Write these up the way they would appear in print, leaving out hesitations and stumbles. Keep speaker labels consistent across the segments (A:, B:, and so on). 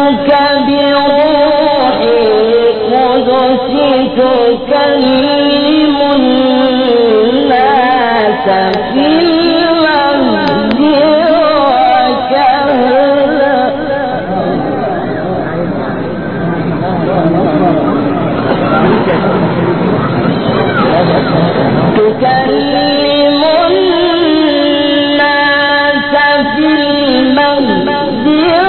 A: تكلم الناس في المهد وكهلا تكلم الناس في المهد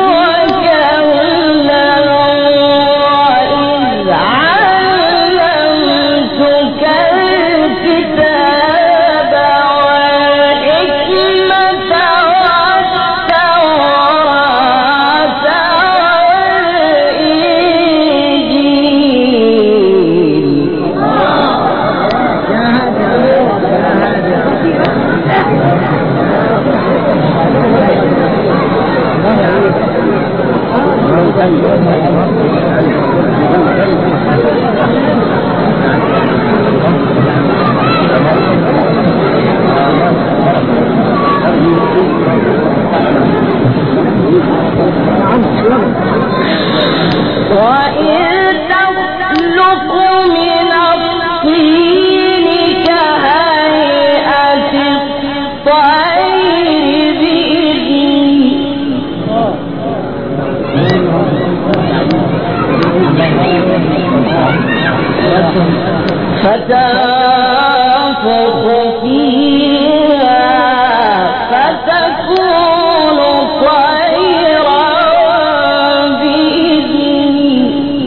A: فتنفخ فيها فتكون طيرا بإذني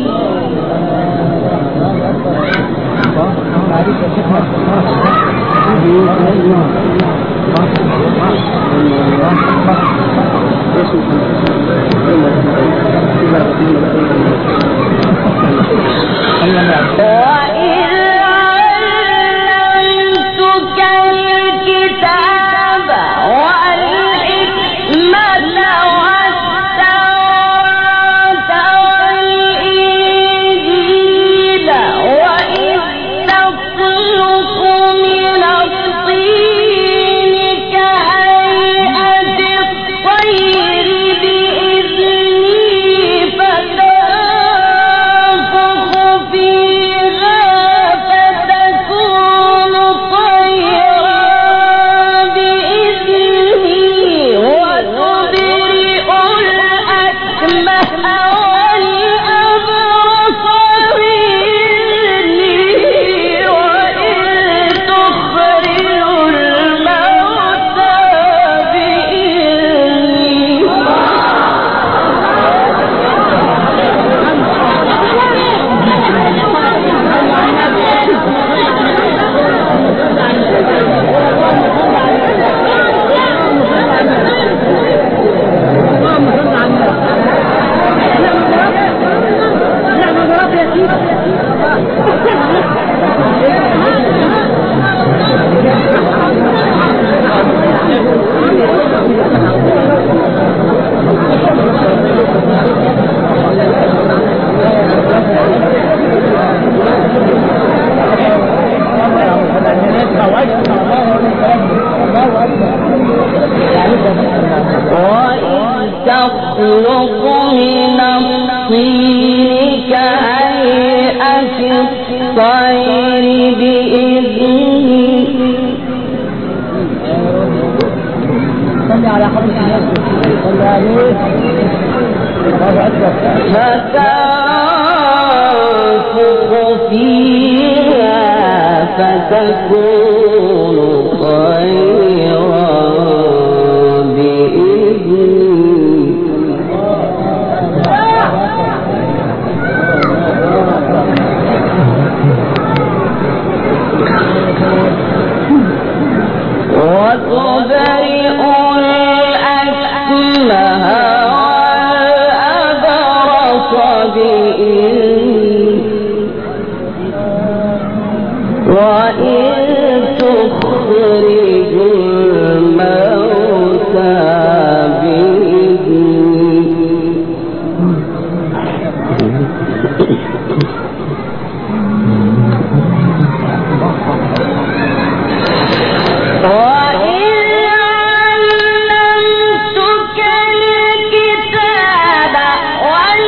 A: تخلق من الطين كهيئة الطير بإذنه صلى على حضرة النبي صلى عليه فتنفخ فيها فتكون طيرا وتبرئ الأكمه والأبرص بإذنه وإن تخرج الموتى بإذنه وإن علمتك الكتاب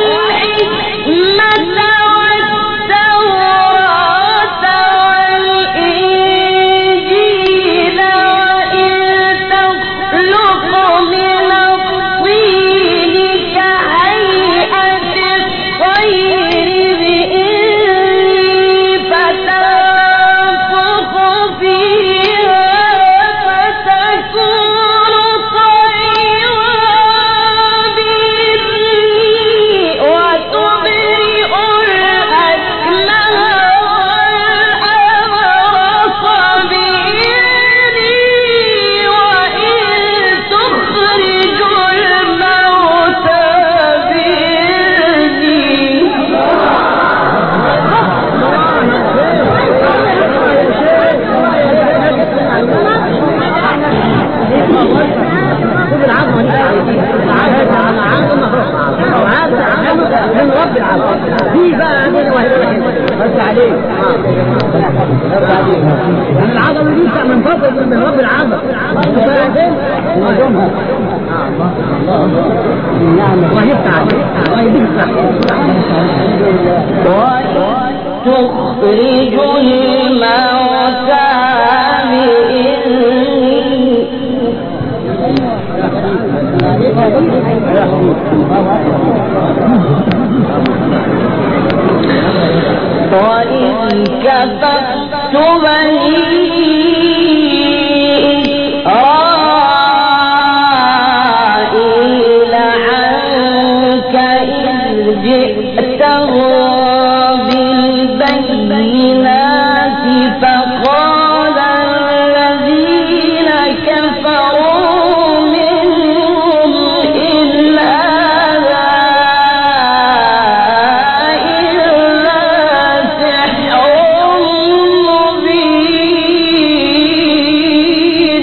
A: الله يفتح الله يفتح.
B: تخرج الموتى وإذ كففت بني إسرائيل عنك إذ جئتهم بالبينات فقال الذين كفروا منهم إن هذا إلا سحر مبين.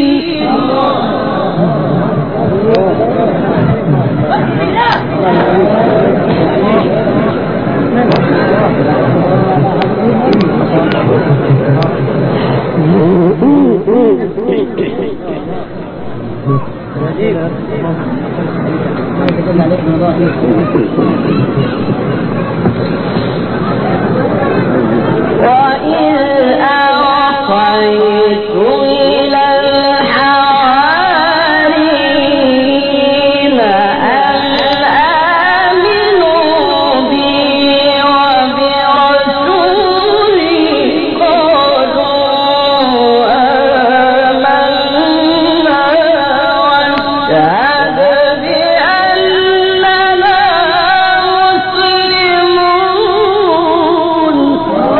B: وإذ أوحيت إلى الحواريين أن آمنوا بي وبرسولي قالوا آمنا واشهد بأننا مسلمون.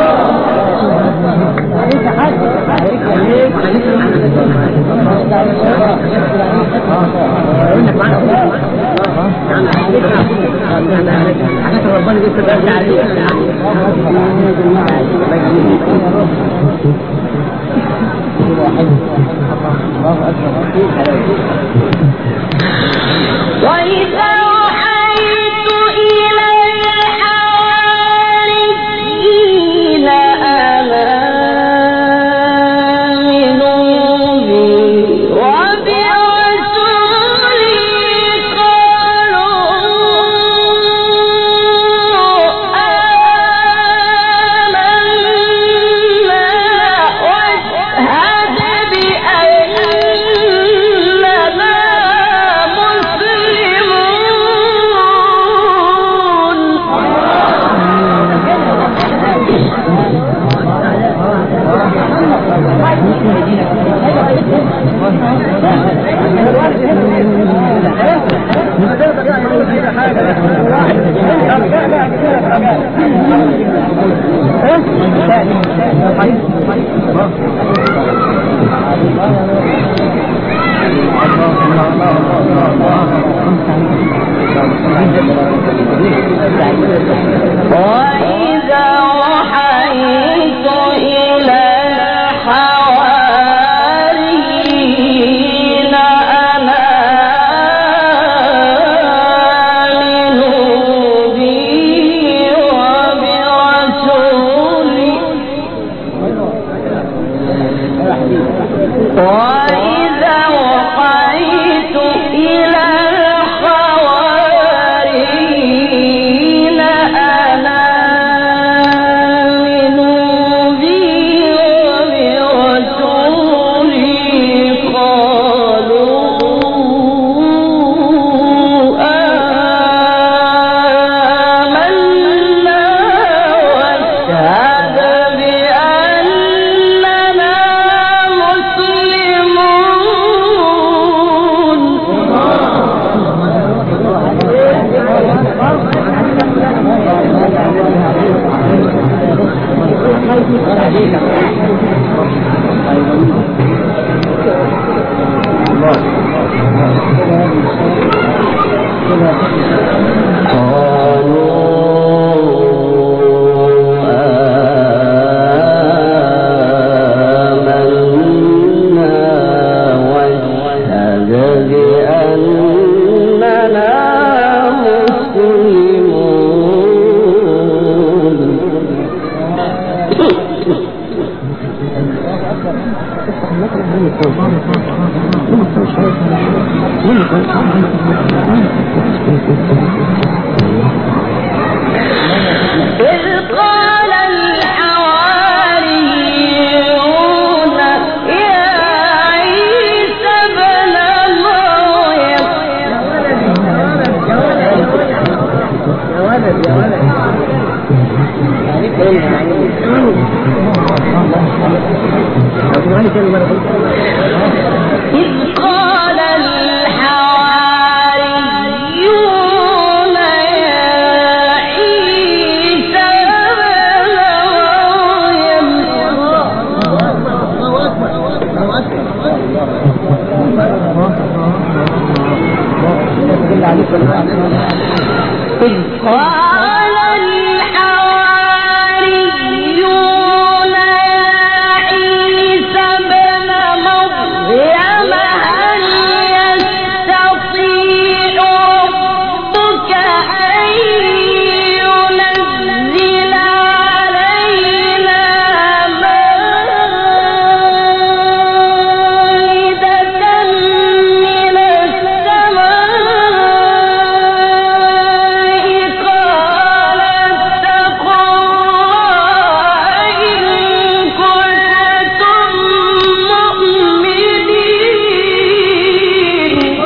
B: وإذا أوحيت إلى الحواريين أن آمنوا بي وبرسولي قالوا آمنا واشهد بأننا وإذا أوحيت إلى الحواريين أن آمنوا بي وبرسولي وإذا أوحيت إلى الحواريين أن آمنوا بي وبرسولي قالوا آمنا واشهد بأننا مسلمون. إذ قال الحواريون يا عيسى ابن مريم هل يستطيع ربك أن ينزل علينا مائدة من السماء قال اتقوا الله إن كنتم مؤمنين.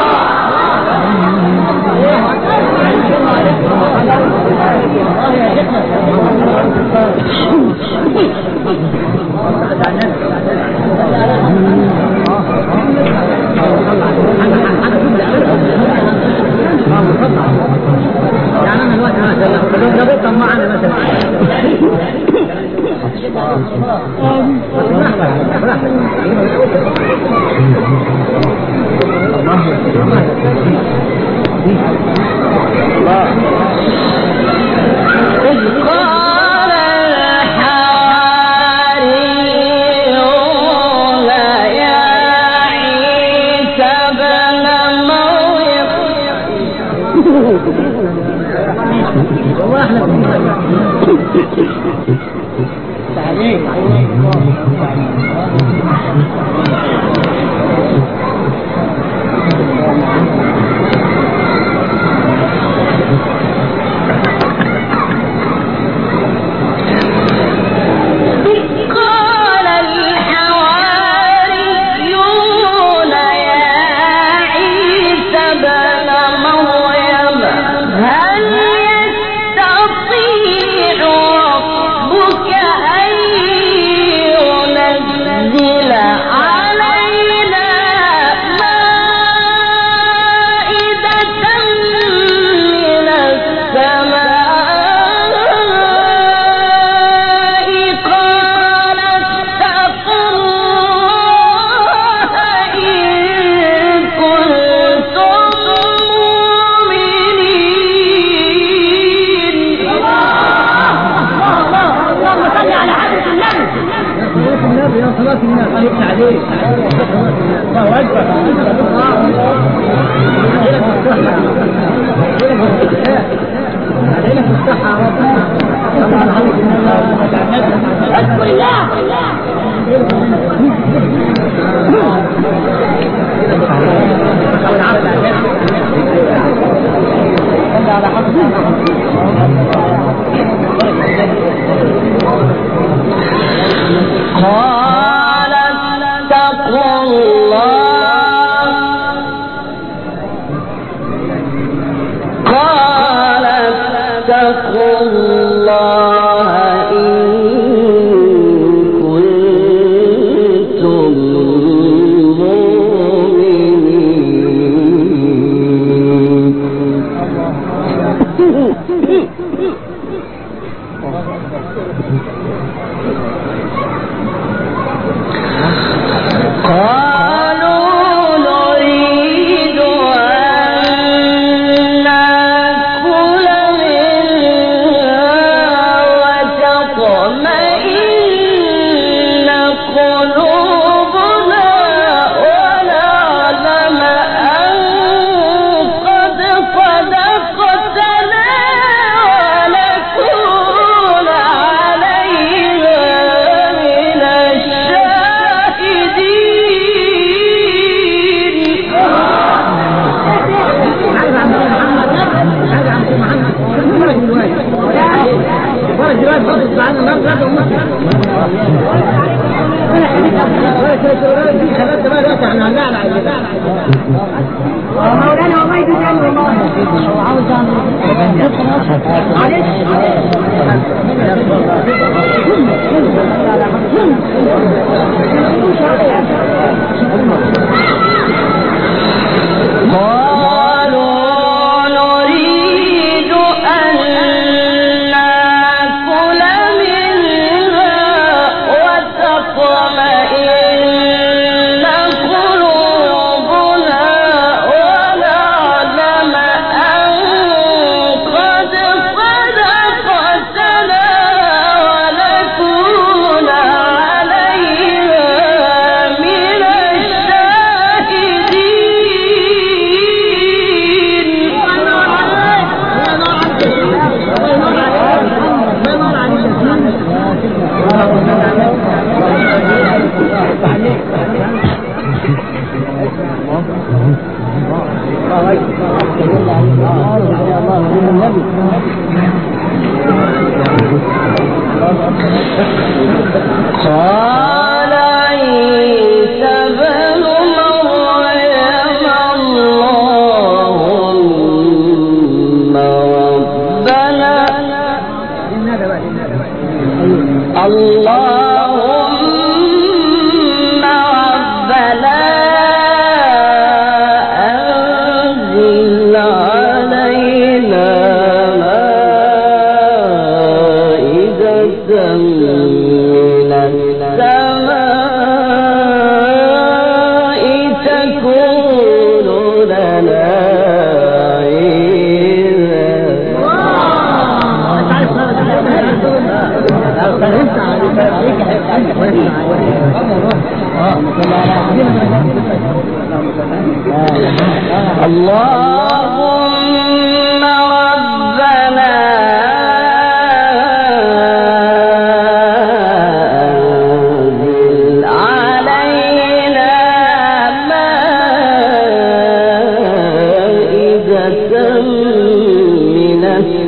A: يعني انا الوقت مثلا معنا مثلا
B: إذ قال الحواريون يا عيسى ابن مريم
A: والله احنا تعليق
B: قال الحواريون يا عيسى ابن مريم هل يستطيع ربك أن ينزل علينا مائدة من السماء قال اتقوا الله إن كنتم مؤمنين.
A: اللهم صل على حضرة النبي يا صلاة النبي عليك عليك الله أكبر عليك الصحة يا رب طبعا عليك أشكر الله على حضرة
B: قال اتقوا الله قال اتقوا الله إن كنتم مؤمنين. قالوا نريد أن نأكل منها وتطمئن قلوبنا ونعلم أن قد صدقتنا ونكون عليها من الشاهدين.
A: مولانا والله يجزاك الله عاوز
B: قالوا نريد أن نأكل منها وتطمئن قلوبنا ونعلم أن قال عيسى بن مريم اللهم ربنا أنزل علينا مائدة من السماء تكون لنا اللهم ربنا أنزل علينا مائدة من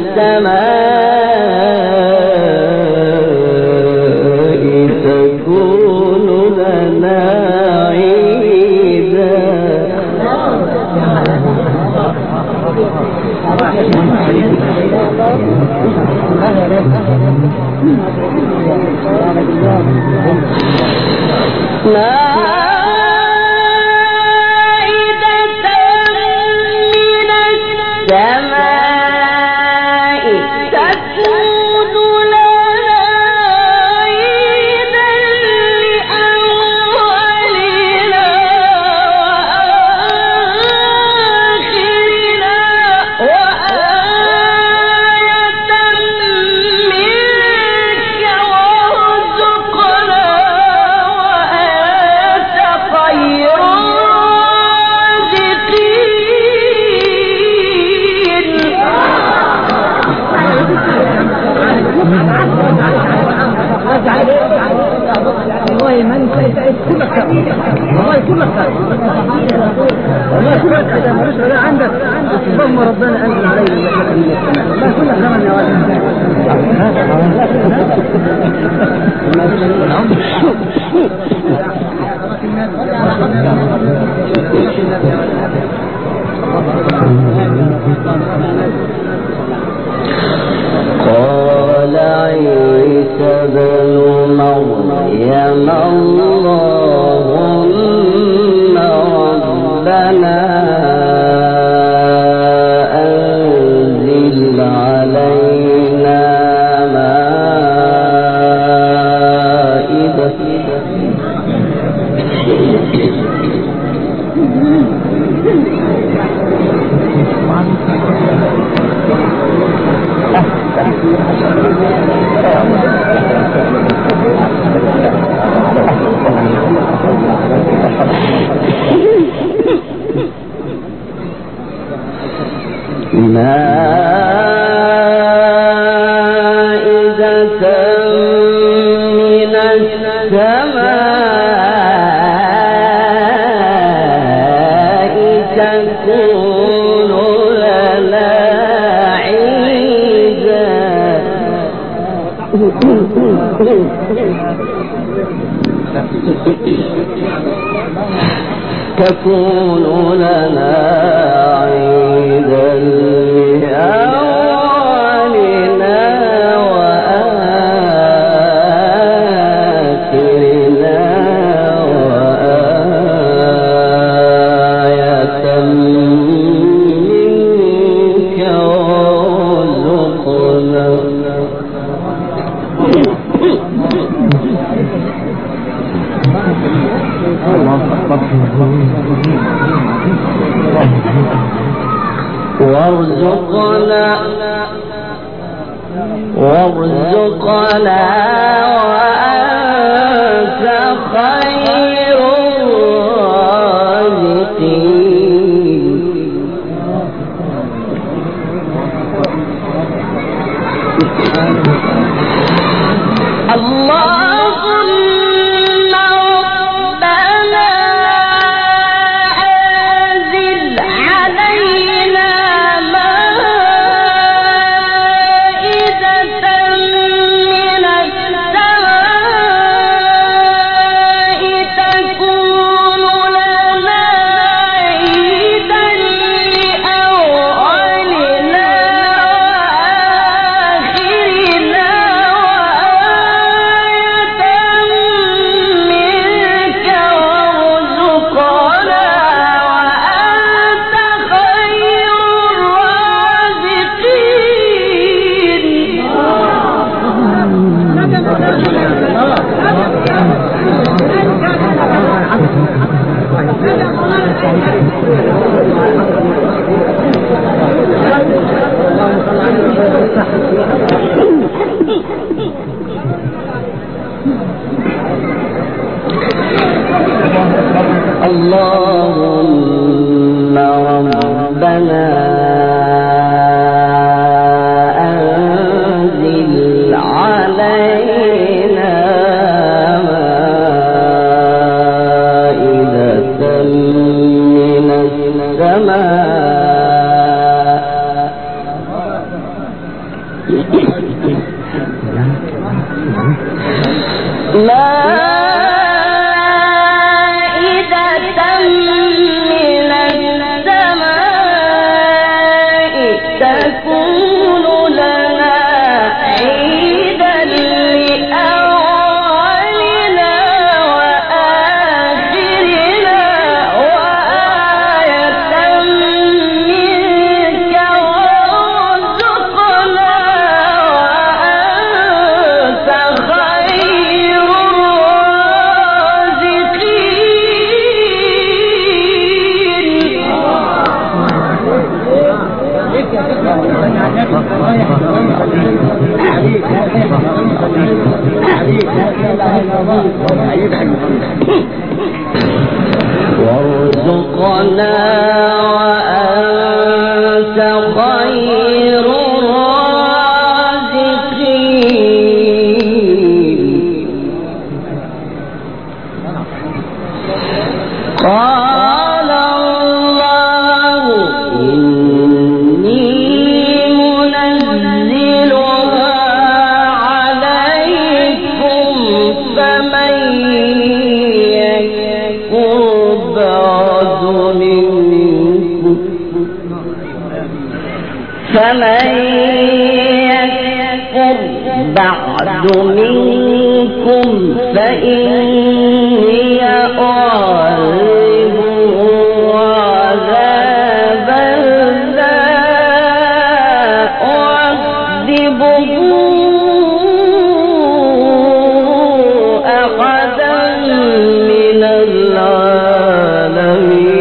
B: السماء تكون لنا عيدا
A: اللهم ربنا أنزل علينا مائدة من السماء لا كل زمن يا ولد
B: قال عيسى بن مريم اللهم ربنا أنزل علينا مائدة مائدة من السماء تكون لنا عيدا تكون لنا عيدا لأولنا وآخرنا وآية منك وارزقنا وارزقنا وأنت خير الرازقين اللهم ربنا أنزل علينا مائدة وارزقنا وأنت خير الرازقين. قال الله إني منزلها عليكم فمن يكفر بعد منكم فإني أعذبه عذابا لا أعذبه أحدا من العالمين.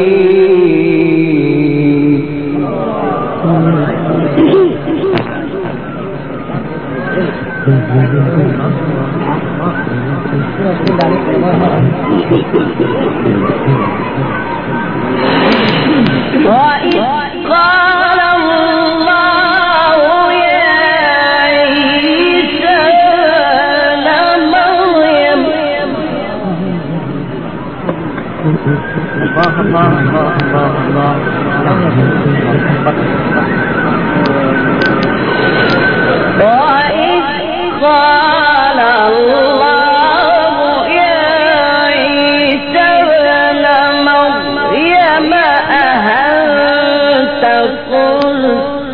B: وإذ قال الله يا عيسى ابن مريم وإذ قال الله يا عيسى ابن مريم أأنت قلت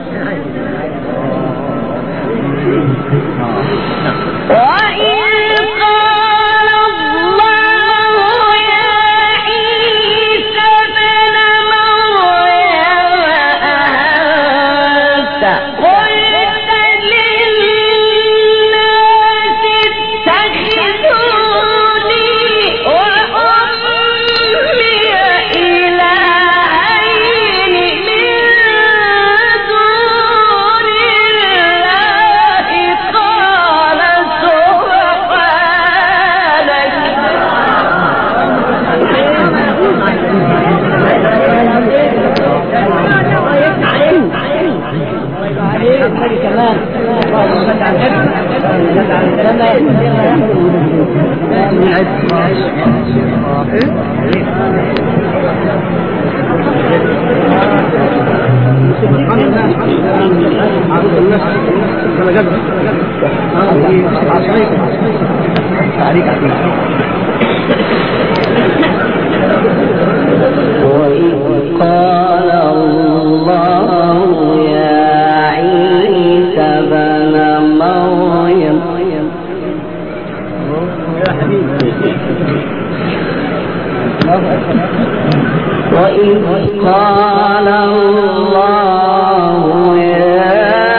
B: وإذ قال الله يا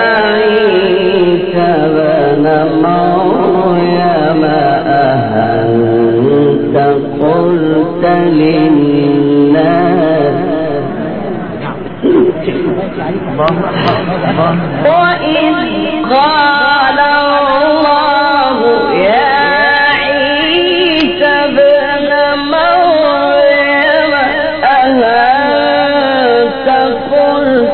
B: عيسى ابن مريم أأنت قلت للناس وإذ قال الله يا عيسى ابن مريم أأنت قلت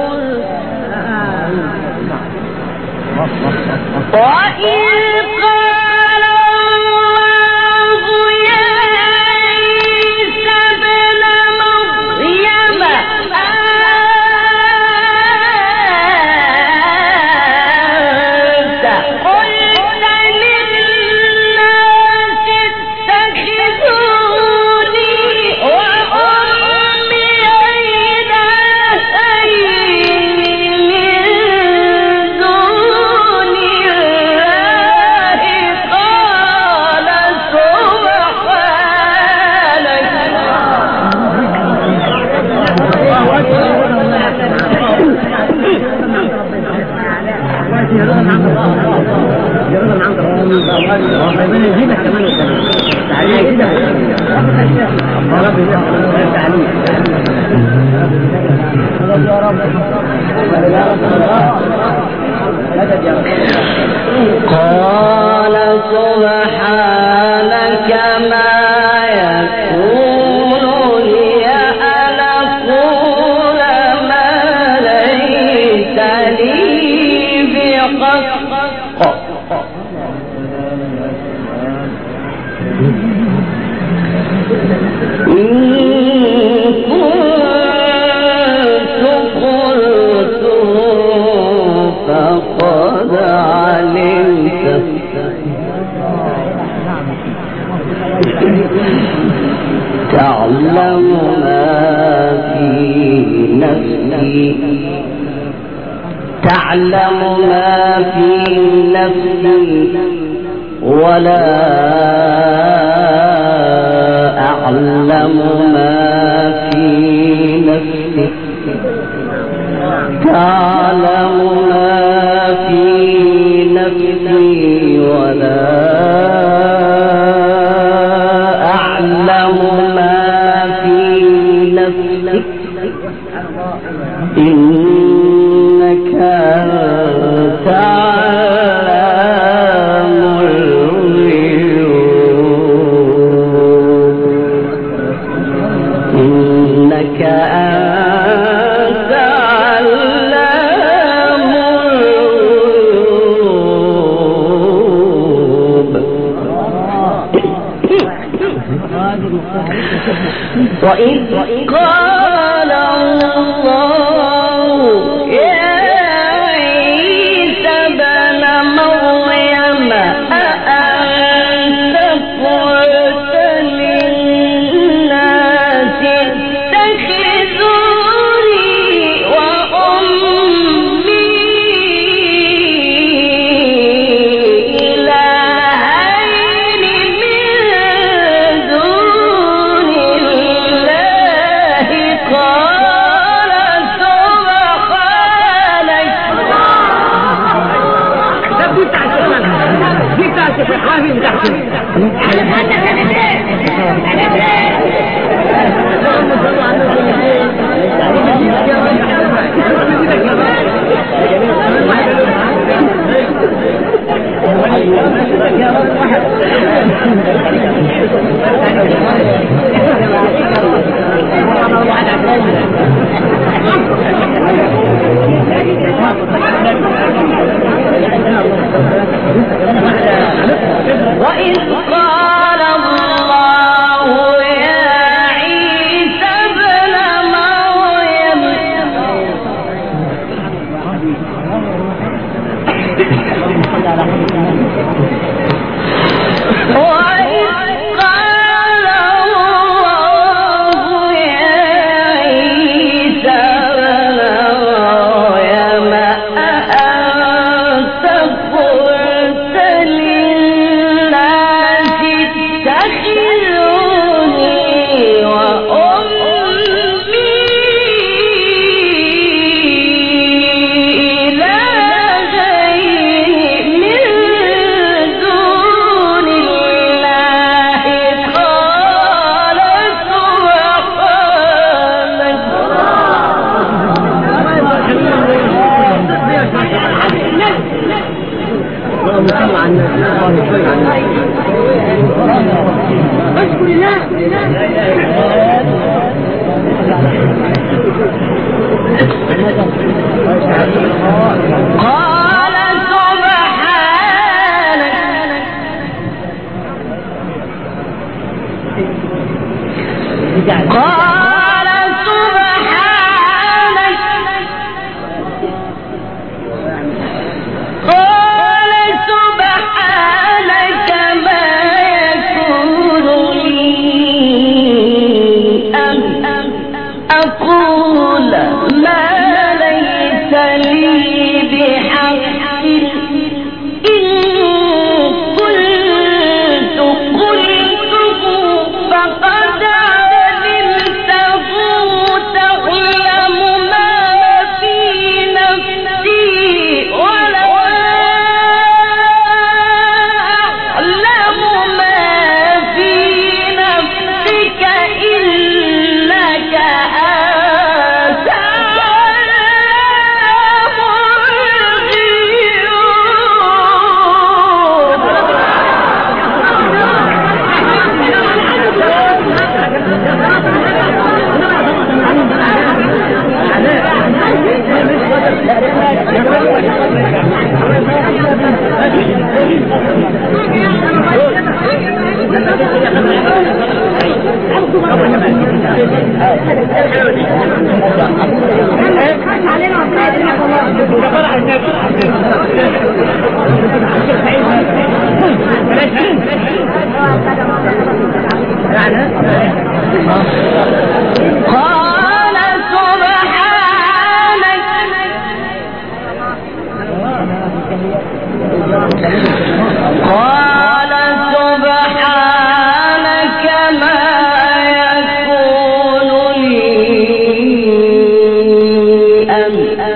A: يزيدك كمان تعليم يزيدك
B: قال سبحانك ما يكون لي أن أقول ما ليس لي بحق إن كنت قلته فقد علمته تعلم ما في نفسي تعلم ما في نفسي ولا أعلم ما في نفسك تعلم ما في نفسي ولا أعلم ما في نفسك إنك أنت علام الغيوب إنك أنت علام الغيوب وإذ قال الله يا عيسى ابن مريم أأنت قلت للناس اتخذوني وأمي إلهين من دون الله قال وإذ قال الله يا عيسى ابن مريم
A: اشكر الله.
B: قال سبحانك قال سبحانك قال سبحانك ما يكون لي أن أقول ما ليس لي قال سبحانك ما يكون لي أن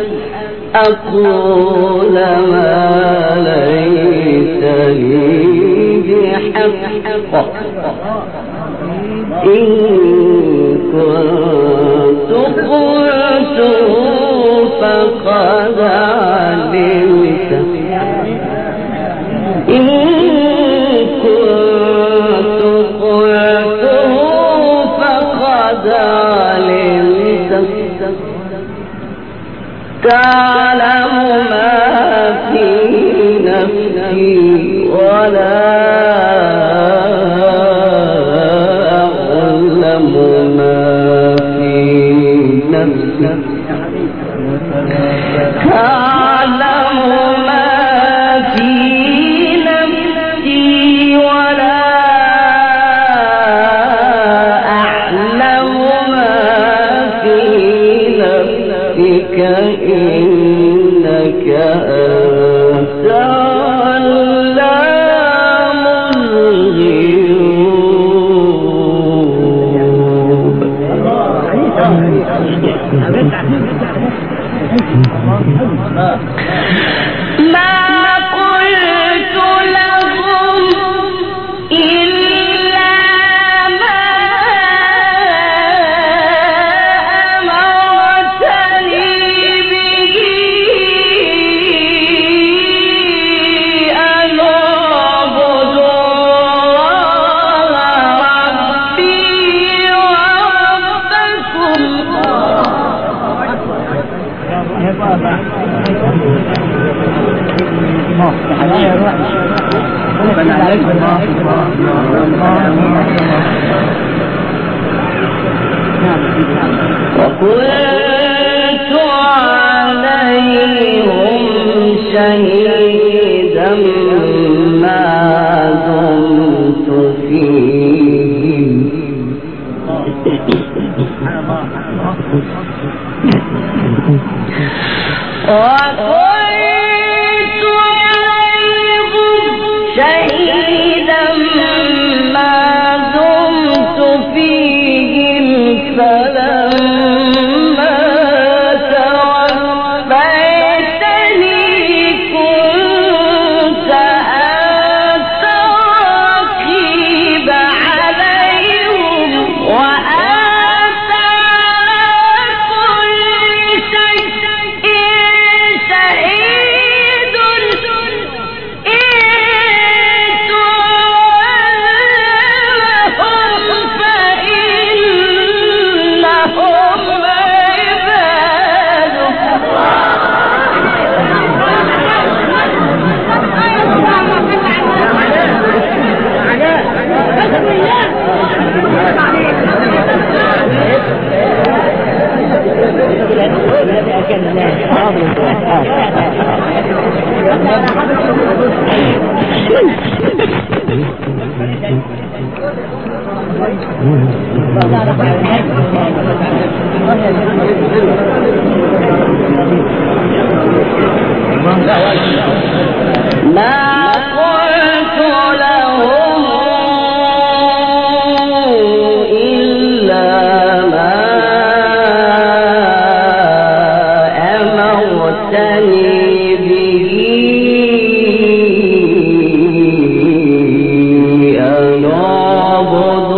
B: أقول ما ليس لي بحق إن كنت قلته فقد علمته إن كنت قلته فقد علمته تعلم ما في نفسي ولا أعلم ما في نفسك تعلم ما في نفسي ولا أعلم ما في نفسك إنك أنت علام الغيوب. ما قلت لهم إلا ما أمرتني به أن أعبد الله ربي وربكم وكنت عليهم شهيدا ما دمت فيهم وكنت عليهم شهيدا ما دمت فيهم فلما توفيتني كنت أنت الرقيب عليهم وأنت على كل شيء شهيد إن تولهم فإنهم ما قلت لهم إلا ما أمرتني به أن أعبد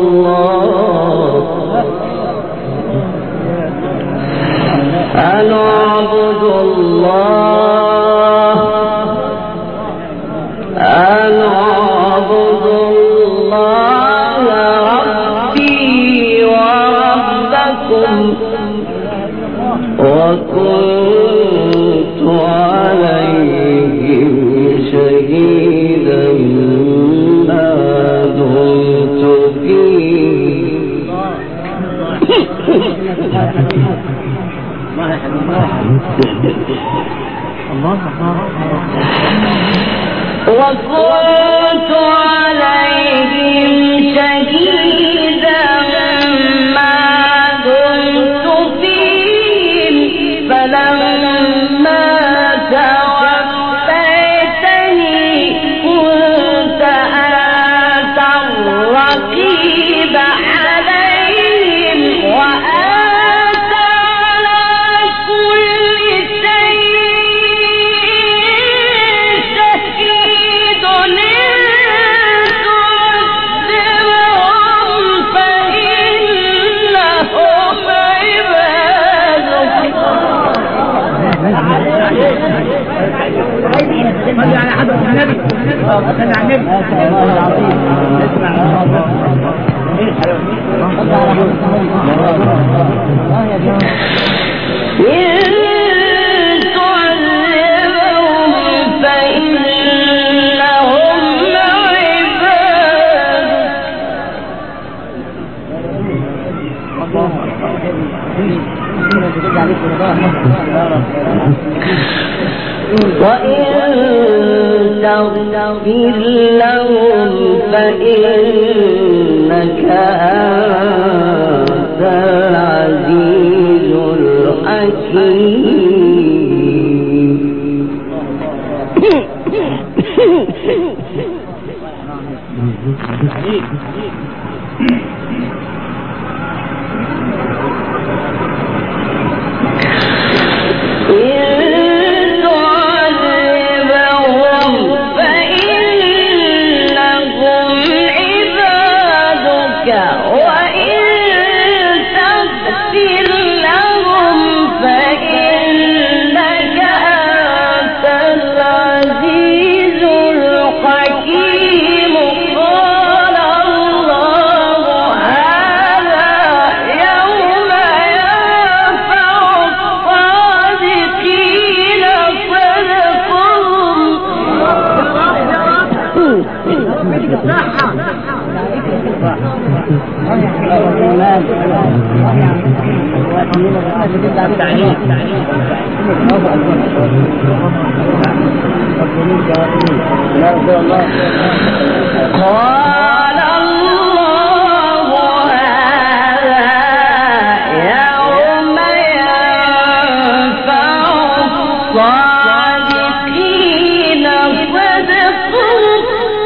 B: الله ربي وربكم وكنت وكنت عليهم شهيدا ما دمت فيهم فلما توفيتني كنت أنت الرقيب عليهم وأنت على كل شيء
A: صلي على حضرة النبي صلي على النبي والله العظيم اسمع
B: وإن تغفر لهم فإنك أنت العزيز الحكيم. قال الله هذا يوم ينفع الصادقين صدقهم.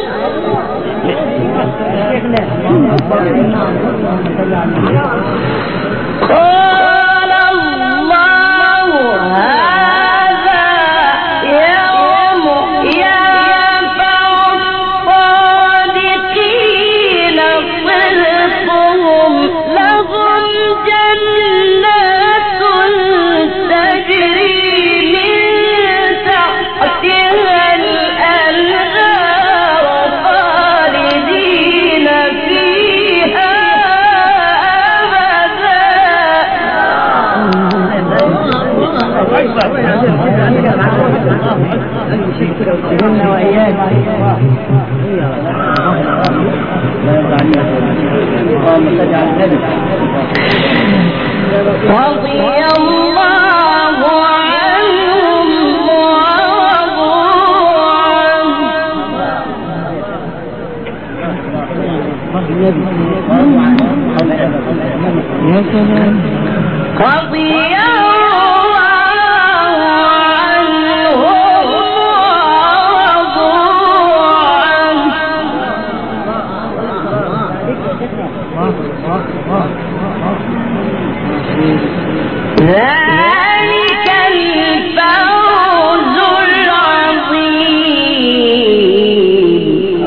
B: قال الله هذا يوم ينفع الصادقين صدقهم لهم جنات تجري من تحتها الأنهار خالدين فيها رضي الله عنهم ورضوا عنه رضي ذلك الفوز العظيم.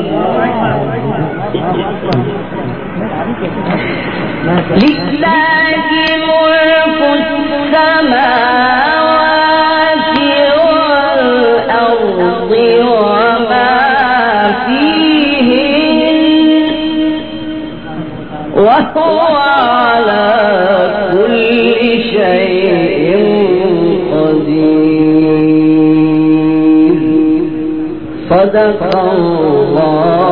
B: لله ملك السماوات والأرض وما فيهن وهو على كل شيء قدير. صدق الله